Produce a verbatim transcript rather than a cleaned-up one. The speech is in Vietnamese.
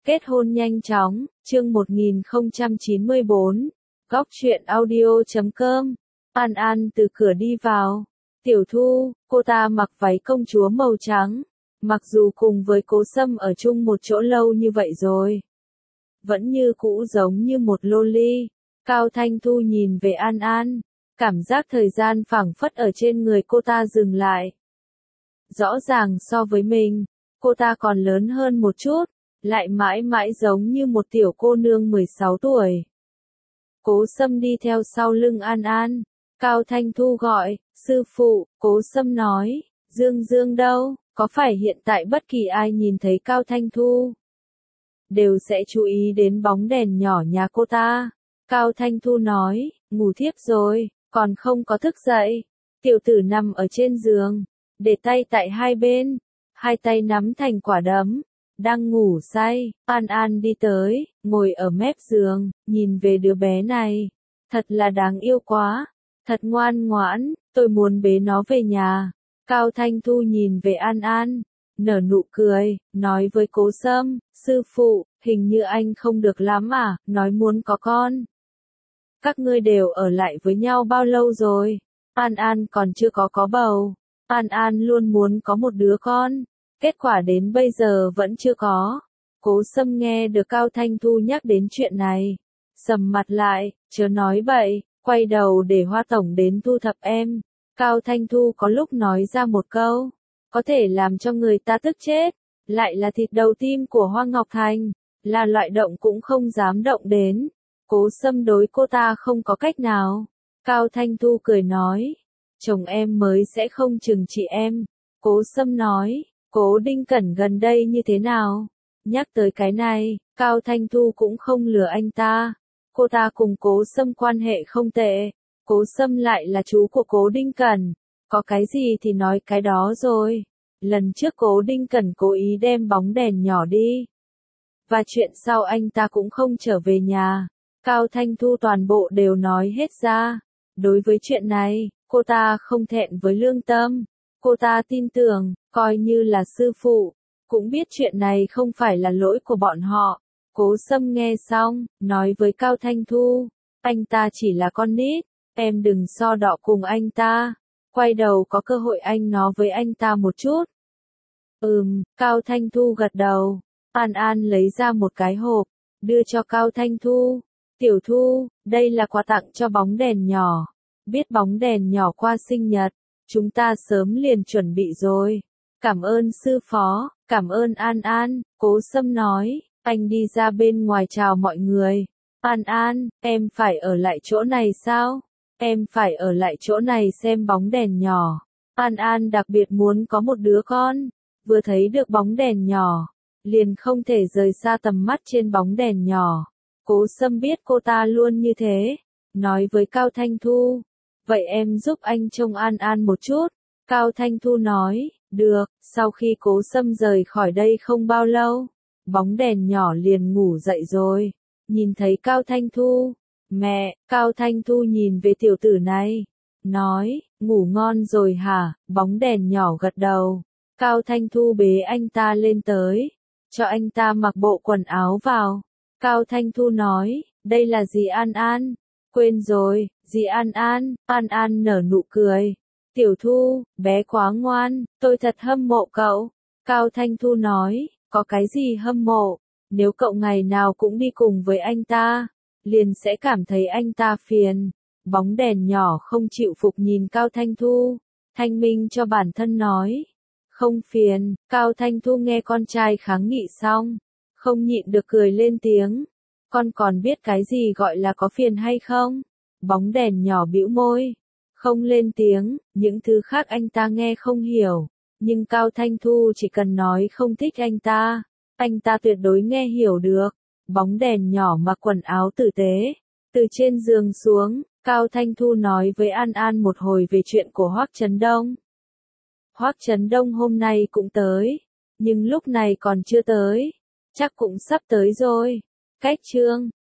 Kết hôn nhanh chóng, chương một nghìn không trăm chín mươi bốn, góc truyện audio chấm com. An An từ cửa đi vào. Tiểu Thu, cô ta mặc váy công chúa màu trắng. Mặc dù cùng với Cố Sâm ở chung một chỗ lâu như vậy rồi, vẫn như cũ giống như một loli. Cao Thanh Thu nhìn về An An, cảm giác thời gian phảng phất ở trên người cô ta dừng lại. Rõ ràng so với mình, cô ta còn lớn hơn một chút, lại mãi mãi giống như một tiểu cô nương mười sáu tuổi. Cố Sâm đi theo sau lưng An An. Cao Thanh Thu gọi, sư phụ. Cố Sâm nói, Dương Dương đâu? Có phải hiện tại bất kỳ ai nhìn thấy Cao Thanh Thu đều sẽ chú ý đến bóng đèn nhỏ nhà cô ta? Cao Thanh Thu nói, ngủ thiếp rồi, còn không có thức dậy. Tiểu tử nằm ở trên giường, để tay tại hai bên, hai tay nắm thành quả đấm, đang ngủ say. An An đi tới, ngồi ở mép giường, nhìn về đứa bé này. Thật là đáng yêu quá, thật ngoan ngoãn, tôi muốn bế nó về nhà. Cao Thanh Thu nhìn về An An, nở nụ cười, nói với Cố Sâm, sư phụ, hình như anh không được lắm à, nói muốn có con. Các ngươi đều ở lại với nhau bao lâu rồi? An An còn chưa có có bầu. An An luôn muốn có một đứa con, kết quả đến bây giờ vẫn chưa có. Cố Sâm nghe được Cao Thanh Thu nhắc đến chuyện này, sầm mặt lại, chớ nói bậy, quay đầu để Hoa Tổng đến thu thập em. Cao Thanh Thu có lúc nói ra một câu, có thể làm cho người ta tức chết, lại là thịt đầu tim của Hoa Ngọc Thành, là loại động cũng không dám động đến. Cố Sâm đối cô ta không có cách nào. Cao Thanh Thu cười nói, chồng em mới sẽ không chừng trị em. Cố Sâm nói, Cố Đinh Cẩn gần đây như thế nào? Nhắc tới cái này, Cao Thanh Thu cũng không lừa anh ta. Cô ta cùng Cố Sâm quan hệ không tệ. Cố Sâm lại là chú của Cố Đinh Cẩn. Có cái gì thì nói cái đó rồi. Lần trước Cố Đinh Cẩn cố ý đem bóng đèn nhỏ đi. Và chuyện sau anh ta cũng không trở về nhà. Cao Thanh Thu toàn bộ đều nói hết ra. Đối với chuyện này, cô ta không thẹn với lương tâm. Cô ta tin tưởng, coi như là sư phụ, cũng biết chuyện này không phải là lỗi của bọn họ. Cố Sâm nghe xong, nói với Cao Thanh Thu, anh ta chỉ là con nít, em đừng so đọ cùng anh ta. Quay đầu có cơ hội anh nói với anh ta một chút. Ừm, Cao Thanh Thu gật đầu. An An lấy ra một cái hộp, đưa cho Cao Thanh Thu. Tiểu Thu, đây là quà tặng cho bóng đèn nhỏ. Biết bóng đèn nhỏ qua sinh nhật, chúng ta sớm liền chuẩn bị rồi. Cảm ơn sư phó, cảm ơn An An. Cố Sâm nói, anh đi ra bên ngoài chào mọi người. An An, em phải ở lại chỗ này sao? Em phải ở lại chỗ này xem bóng đèn nhỏ. An An đặc biệt muốn có một đứa con. Vừa thấy được bóng đèn nhỏ, liền không thể rời xa tầm mắt trên bóng đèn nhỏ. Cố Sâm biết cô ta luôn như thế, nói với Cao Thanh Thu, vậy em giúp anh trông An An một chút. Cao Thanh Thu nói, được. Sau khi Cố Sâm rời khỏi đây không bao lâu, bóng đèn nhỏ liền ngủ dậy rồi. Nhìn thấy Cao Thanh Thu, mẹ. Cao Thanh Thu nhìn về tiểu tử này, nói, ngủ ngon rồi hả? Bóng đèn nhỏ gật đầu. Cao Thanh Thu bế anh ta lên tới, cho anh ta mặc bộ quần áo vào. Cao Thanh Thu nói, đây là dì An An. Quên rồi, dì An An. An An nở nụ cười. Tiểu Thu, bé quá ngoan, tôi thật hâm mộ cậu. Cao Thanh Thu nói, có cái gì hâm mộ, nếu cậu ngày nào cũng đi cùng với anh ta, liền sẽ cảm thấy anh ta phiền. Bóng đèn nhỏ không chịu phục nhìn Cao Thanh Thu, thanh minh cho bản thân nói, không phiền. Cao Thanh Thu nghe con trai kháng nghị xong, không nhịn được cười lên tiếng. Con còn biết cái gì gọi là có phiền hay không? Bóng đèn nhỏ bĩu môi, không lên tiếng. Những thứ khác anh ta nghe không hiểu, nhưng Cao Thanh Thu chỉ cần nói không thích anh ta, anh ta tuyệt đối nghe hiểu được. Bóng đèn nhỏ mặc quần áo tử tế, từ trên giường xuống. Cao Thanh Thu nói với An An một hồi về chuyện của Hoắc Chấn Đông. Hoắc Chấn Đông hôm nay cũng tới, nhưng lúc này còn chưa tới, chắc cũng sắp tới rồi. Cách chương